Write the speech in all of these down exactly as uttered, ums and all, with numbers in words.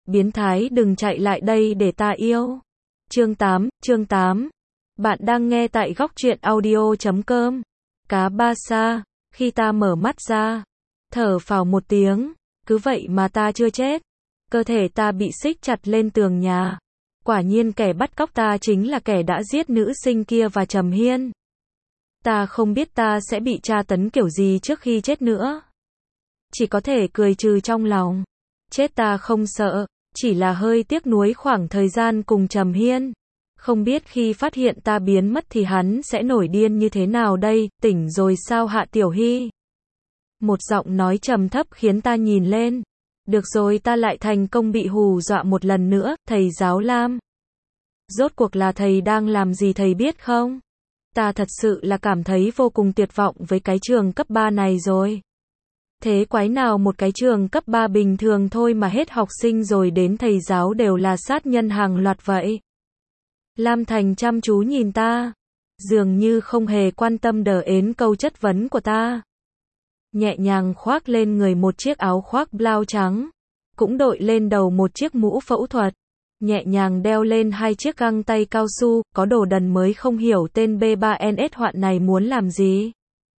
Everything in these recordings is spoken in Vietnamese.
biến thái đừng chạy lại đây để ta yêu. Chương tám, chương tám. Bạn đang nghe tại góc truyện audio chấm com. Cá ba sa, khi ta mở mắt ra, thở phào một tiếng, cứ vậy mà ta chưa chết. Cơ thể ta bị xích chặt lên tường nhà. Quả nhiên kẻ bắt cóc ta chính là kẻ đã giết nữ sinh kia và Trầm Hiên. Ta không biết ta sẽ bị tra tấn kiểu gì trước khi chết nữa. Chỉ có thể cười trừ trong lòng. Chết ta không sợ, chỉ là hơi tiếc nuối khoảng thời gian cùng Trầm Hiên. Không biết khi phát hiện ta biến mất thì hắn sẽ nổi điên như thế nào đây, tỉnh rồi sao Hạ Tiểu Hy? Một giọng nói trầm thấp khiến ta nhìn lên. Được rồi, ta lại thành công bị hù dọa một lần nữa, thầy giáo Lam. Rốt cuộc là thầy đang làm gì thầy biết không? Ta thật sự là cảm thấy vô cùng tuyệt vọng với cái trường cấp ba này rồi. Thế quái nào một cái trường cấp ba bình thường thôi mà hết học sinh rồi đến thầy giáo đều là sát nhân hàng loạt vậy. Lam Thành chăm chú nhìn ta, dường như không hề quan tâm đờ ến câu chất vấn của ta. Nhẹ nhàng khoác lên người một chiếc áo khoác blau trắng, cũng đội lên đầu một chiếc mũ phẫu thuật, nhẹ nhàng đeo lên hai chiếc găng tay cao su, có đồ đần mới không hiểu tên B ba N S hoạn này muốn làm gì.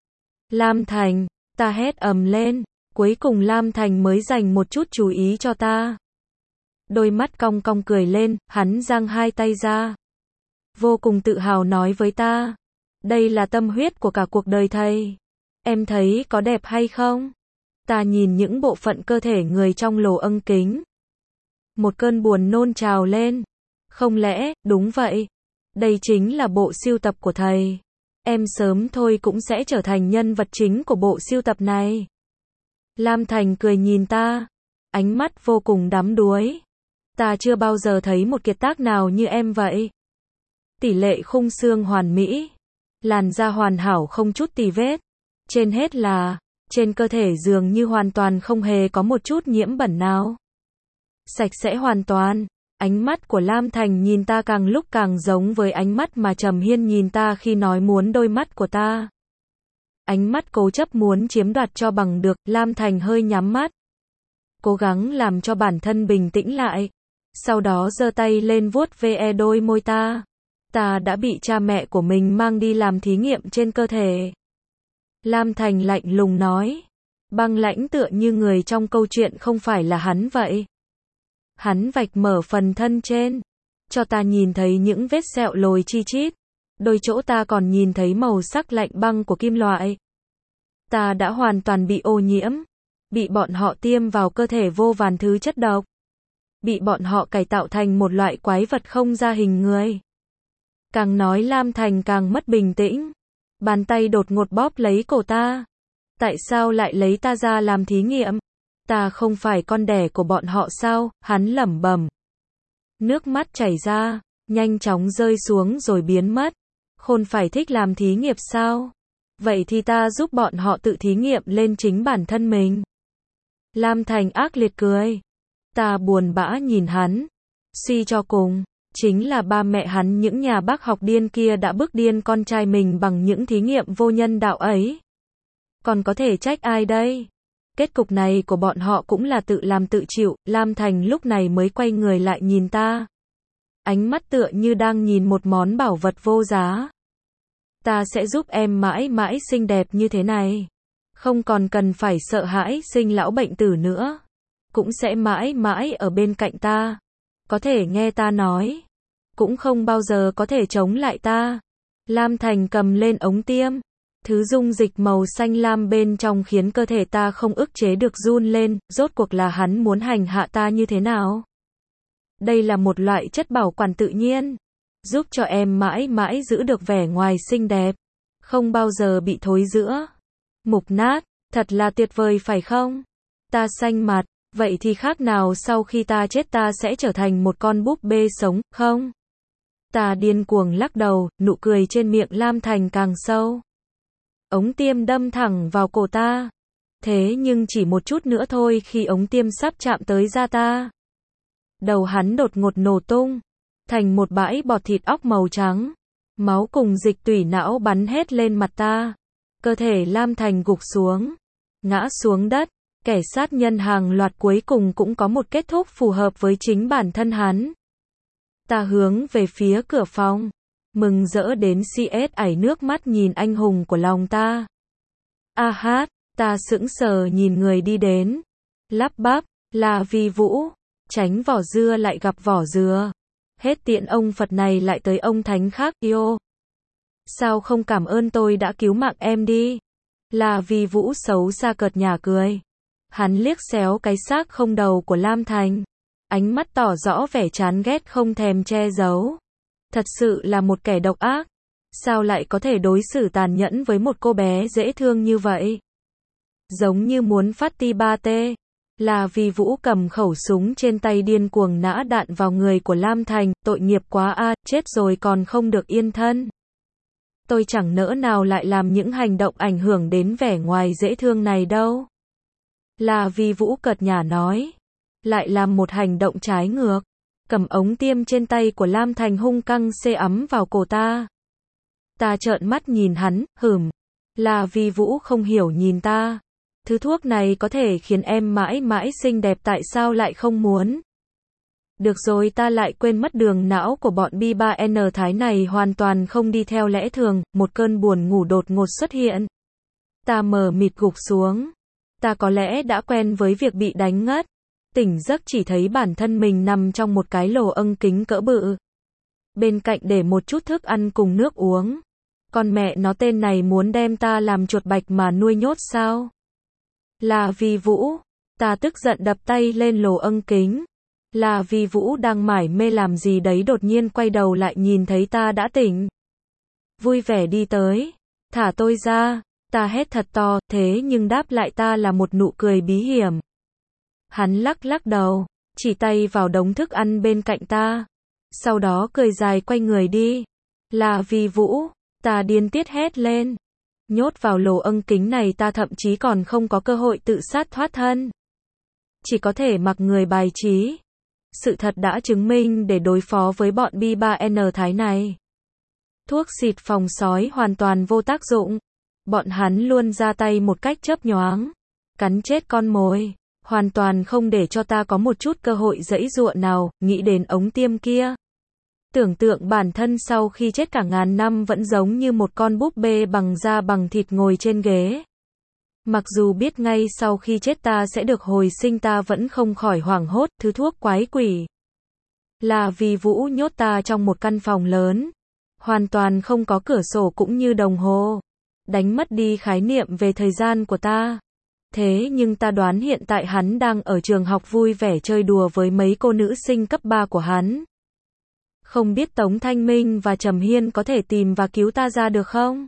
Lam Thành, ta hét ầm lên, cuối cùng Lam Thành mới dành một chút chú ý cho ta. Đôi mắt cong cong cười lên, hắn giang hai tay ra. Vô cùng tự hào nói với ta, đây là tâm huyết của cả cuộc đời thầy. Em thấy có đẹp hay không? Ta nhìn những bộ phận cơ thể người trong lồ ân kính. Một cơn buồn nôn trào lên. Không lẽ, đúng vậy. Đây chính là bộ sưu tập của thầy. Em sớm thôi cũng sẽ trở thành nhân vật chính của bộ sưu tập này. Lam Thành cười nhìn ta. Ánh mắt vô cùng đắm đuối. Ta chưa bao giờ thấy một kiệt tác nào như em vậy. Tỷ lệ khung xương hoàn mỹ. Làn da hoàn hảo không chút tì vết. Trên hết là, trên cơ thể dường như hoàn toàn không hề có một chút nhiễm bẩn nào. Sạch sẽ hoàn toàn. Ánh mắt của Lam Thành nhìn ta càng lúc càng giống với ánh mắt mà Trầm Hiên nhìn ta khi nói muốn đôi mắt của ta. Ánh mắt cố chấp muốn chiếm đoạt cho bằng được, Lam Thành hơi nhắm mắt. Cố gắng làm cho bản thân bình tĩnh lại. Sau đó giơ tay lên vuốt ve đôi môi ta. Ta đã bị cha mẹ của mình mang đi làm thí nghiệm trên cơ thể. Lam Thành lạnh lùng nói. Băng lãnh tựa như người trong câu chuyện không phải là hắn vậy. Hắn vạch mở phần thân trên. Cho ta nhìn thấy những vết sẹo lồi chi chít. Đôi chỗ ta còn nhìn thấy màu sắc lạnh băng của kim loại. Ta đã hoàn toàn bị ô nhiễm. Bị bọn họ tiêm vào cơ thể vô vàn thứ chất độc. Bị bọn họ cải tạo thành một loại quái vật không ra hình người. Càng nói Lam Thành càng mất bình tĩnh. Bàn tay đột ngột bóp lấy cổ ta. Tại sao lại lấy ta ra làm thí nghiệm? Ta không phải con đẻ của bọn họ sao? Hắn lẩm bẩm. Nước mắt chảy ra, nhanh chóng rơi xuống rồi biến mất. Khôn phải thích làm thí nghiệm sao? Vậy thì ta giúp bọn họ tự thí nghiệm lên chính bản thân mình. Lam Thành ác liệt cười. Ta buồn bã nhìn hắn. Suy cho cùng, chính là ba mẹ hắn những nhà bác học điên kia đã bức điên con trai mình bằng những thí nghiệm vô nhân đạo ấy. Còn có thể trách ai đây? Kết cục này của bọn họ cũng là tự làm tự chịu. Lam Thành lúc này mới quay người lại nhìn ta. Ánh mắt tựa như đang nhìn một món bảo vật vô giá. Ta sẽ giúp em mãi mãi xinh đẹp như thế này. Không còn cần phải sợ hãi sinh lão bệnh tử nữa. Cũng sẽ mãi mãi ở bên cạnh ta. Có thể nghe ta nói. Cũng không bao giờ có thể chống lại ta. Lam Thành cầm lên ống tiêm. Thứ dung dịch màu xanh lam bên trong khiến cơ thể ta không ức chế được run lên. Rốt cuộc là hắn muốn hành hạ ta như thế nào? Đây là một loại chất bảo quản tự nhiên. Giúp cho em mãi mãi giữ được vẻ ngoài xinh đẹp. Không bao giờ bị thối rữa. Mục nát. Thật là tuyệt vời phải không? Ta xanh mặt. Vậy thì khác nào sau khi ta chết ta sẽ trở thành một con búp bê sống, không? Ta điên cuồng lắc đầu, nụ cười trên miệng Lam Thành càng sâu. Ống tiêm đâm thẳng vào cổ ta. Thế nhưng chỉ một chút nữa thôi khi ống tiêm sắp chạm tới da ta. Đầu hắn đột ngột nổ tung. Thành một bãi bọt thịt óc màu trắng. Máu cùng dịch tủy não bắn hết lên mặt ta. Cơ thể Lam Thành gục xuống. Ngã xuống đất. Kẻ sát nhân hàng loạt cuối cùng cũng có một kết thúc phù hợp với chính bản thân hắn. Ta hướng về phía cửa phòng, mừng rỡ đến xê ét ảy nước mắt nhìn anh hùng của lòng ta. A hát, ta sững sờ nhìn người đi đến, lắp bắp, là Vi Vũ, tránh vỏ dưa lại gặp vỏ dừa. Hết tiện ông Phật này lại tới ông Thánh khác, yêu. Sao không cảm ơn tôi đã cứu mạng em đi? Là Vi Vũ xấu xa cợt nhả cười. Hắn liếc xéo cái xác không đầu của Lam Thành. Ánh mắt tỏ rõ vẻ chán ghét không thèm che giấu. Thật sự là một kẻ độc ác. Sao lại có thể đối xử tàn nhẫn với một cô bé dễ thương như vậy? Giống như muốn phát ti ba tê. Là Vi Vũ cầm khẩu súng trên tay điên cuồng nã đạn vào người của Lam Thành. Tội nghiệp quá a, chết rồi còn không được yên thân. Tôi chẳng nỡ nào lại làm những hành động ảnh hưởng đến vẻ ngoài dễ thương này đâu. Là Vi Vũ cợt nhả nói. Lại làm một hành động trái ngược. Cầm ống tiêm trên tay của Lam Thành hung căng xê ấm vào cổ ta. Ta trợn mắt nhìn hắn, hửm. Là Vi Vũ không hiểu nhìn ta. Thứ thuốc này có thể khiến em mãi mãi xinh đẹp, tại sao lại không muốn? Được rồi, ta lại quên mất đường não của bọn B ba N Thái này hoàn toàn không đi theo lẽ thường, một cơn buồn ngủ đột ngột xuất hiện. Ta mờ mịt gục xuống. Ta có lẽ đã quen với việc bị đánh ngất. Tỉnh giấc chỉ thấy bản thân mình nằm trong một cái lồ âng kính cỡ bự. Bên cạnh để một chút thức ăn cùng nước uống. Con mẹ nó, tên này muốn đem ta làm chuột bạch mà nuôi nhốt sao? Là Vi Vũ. Ta tức giận đập tay lên lồ âng kính. Là Vi Vũ đang mải mê làm gì đấy, đột nhiên quay đầu lại nhìn thấy ta đã tỉnh. Vui vẻ đi tới. Thả tôi ra. Ta hét thật to, thế nhưng đáp lại ta là một nụ cười bí hiểm. Hắn lắc lắc đầu, chỉ tay vào đống thức ăn bên cạnh ta. Sau đó cười dài quay người đi. Là Vi Vũ. Ta điên tiết hét lên. Nhốt vào lồ âng kính này ta thậm chí còn không có cơ hội tự sát thoát thân. Chỉ có thể mặc người bài trí. Sự thật đã chứng minh để đối phó với bọn B ba N Thái này. Thuốc xịt phòng sói hoàn toàn vô tác dụng. Bọn hắn luôn ra tay một cách chớp nhoáng. Cắn chết con mồi. Hoàn toàn không để cho ta có một chút cơ hội giãy giụa nào, nghĩ đến ống tiêm kia. Tưởng tượng bản thân sau khi chết cả ngàn năm vẫn giống như một con búp bê bằng da bằng thịt ngồi trên ghế. Mặc dù biết ngay sau khi chết ta sẽ được hồi sinh, ta vẫn không khỏi hoảng hốt, thứ thuốc quái quỷ. Là Vi Vũ nhốt ta trong một căn phòng lớn. Hoàn toàn không có cửa sổ cũng như đồng hồ. Đánh mất đi khái niệm về thời gian của ta. Thế nhưng ta đoán hiện tại hắn đang ở trường học vui vẻ chơi đùa với mấy cô nữ sinh cấp ba của hắn. Không biết Tống Thanh Minh và Trầm Hiên có thể tìm và cứu ta ra được không?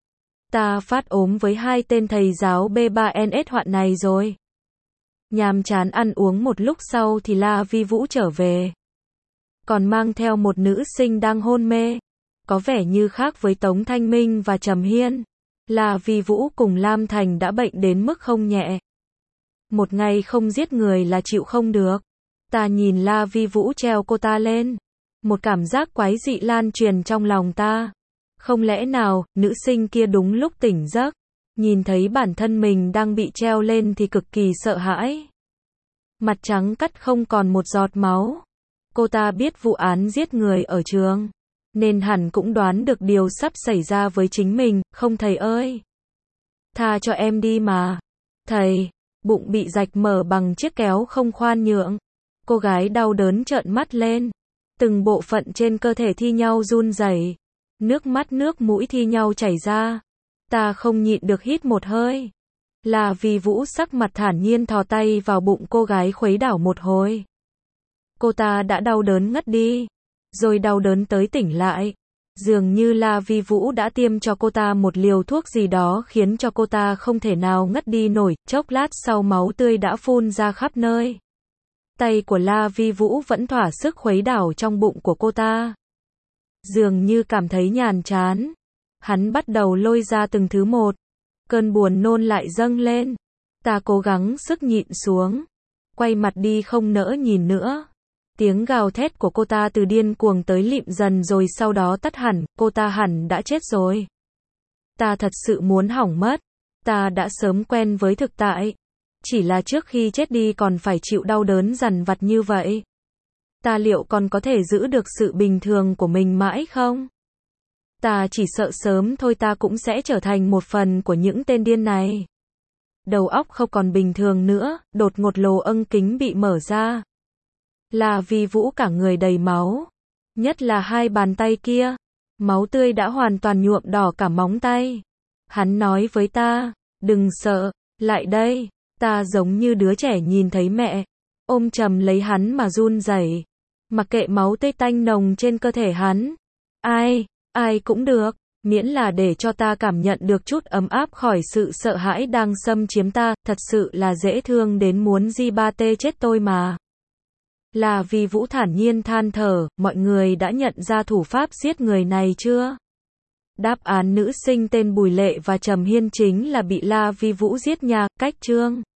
Ta phát ốm với hai tên thầy giáo B ba N S hoạn này rồi. Nhàm chán ăn uống một lúc sau thì La Vi Vũ trở về. Còn mang theo một nữ sinh đang hôn mê. Có vẻ như khác với Tống Thanh Minh và Trầm Hiên. La Vi Vũ cùng Lam Thành đã bệnh đến mức không nhẹ. Một ngày không giết người là chịu không được. Ta nhìn La Vi Vũ treo cô ta lên. Một cảm giác quái dị lan truyền trong lòng ta. Không lẽ nào, nữ sinh kia đúng lúc tỉnh giấc, nhìn thấy bản thân mình đang bị treo lên thì cực kỳ sợ hãi. Mặt trắng cắt không còn một giọt máu. Cô ta biết vụ án giết người ở trường, nên hẳn cũng đoán được điều sắp xảy ra với chính mình. Không thầy ơi, tha cho em đi mà. Thầy, bụng bị rạch mở bằng chiếc kéo không khoan nhượng. Cô gái đau đớn trợn mắt lên. Từng bộ phận trên cơ thể thi nhau run rẩy. Nước mắt nước mũi thi nhau chảy ra. Ta không nhịn được hít một hơi. Là Vi Vũ sắc mặt thản nhiên thò tay vào bụng cô gái khuấy đảo một hồi. Cô ta đã đau đớn ngất đi. Rồi đau đớn tới tỉnh lại. Dường như La Vi Vũ đã tiêm cho cô ta một liều thuốc gì đó khiến cho cô ta không thể nào ngất đi nổi. Chốc lát sau máu tươi đã phun ra khắp nơi. Tay của La Vi Vũ vẫn thỏa sức khuấy đảo trong bụng của cô ta. Dường như cảm thấy nhàm chán. Hắn bắt đầu lôi ra từng thứ một. Cơn buồn nôn lại dâng lên. Ta cố gắng sức nhịn xuống. Quay mặt đi không nỡ nhìn nữa. Tiếng gào thét của cô ta từ điên cuồng tới lịm dần rồi sau đó tắt hẳn. Cô ta hẳn đã chết rồi. Ta thật sự muốn hỏng mất. Ta đã sớm quen với thực tại. Chỉ là trước khi chết đi còn phải chịu đau đớn dằn vặt như vậy. Ta liệu còn có thể giữ được sự bình thường của mình mãi không? Ta chỉ sợ sớm thôi ta cũng sẽ trở thành một phần của những tên điên này. Đầu óc không còn bình thường nữa, đột ngột lỗ âng kính bị mở ra. Là Vi Vũ cả người đầy máu. Nhất là hai bàn tay kia. Máu tươi đã hoàn toàn nhuộm đỏ cả móng tay. Hắn nói với ta, đừng sợ, lại đây. Ta giống như đứa trẻ nhìn thấy mẹ. Ôm chầm lấy hắn mà run rẩy. Mặc kệ máu tươi tanh nồng trên cơ thể hắn. Ai, ai cũng được. Miễn là để cho ta cảm nhận được chút ấm áp khỏi sự sợ hãi đang xâm chiếm ta, thật sự là dễ thương đến muốn di ba tê chết tôi mà. Là Vi Vũ thản nhiên than thở, mọi người đã nhận ra thủ pháp giết người này chưa? Đáp án nữ sinh tên Bùi Lệ và Trầm Hiên chính là bị La Vi Vũ giết nha, cách chương.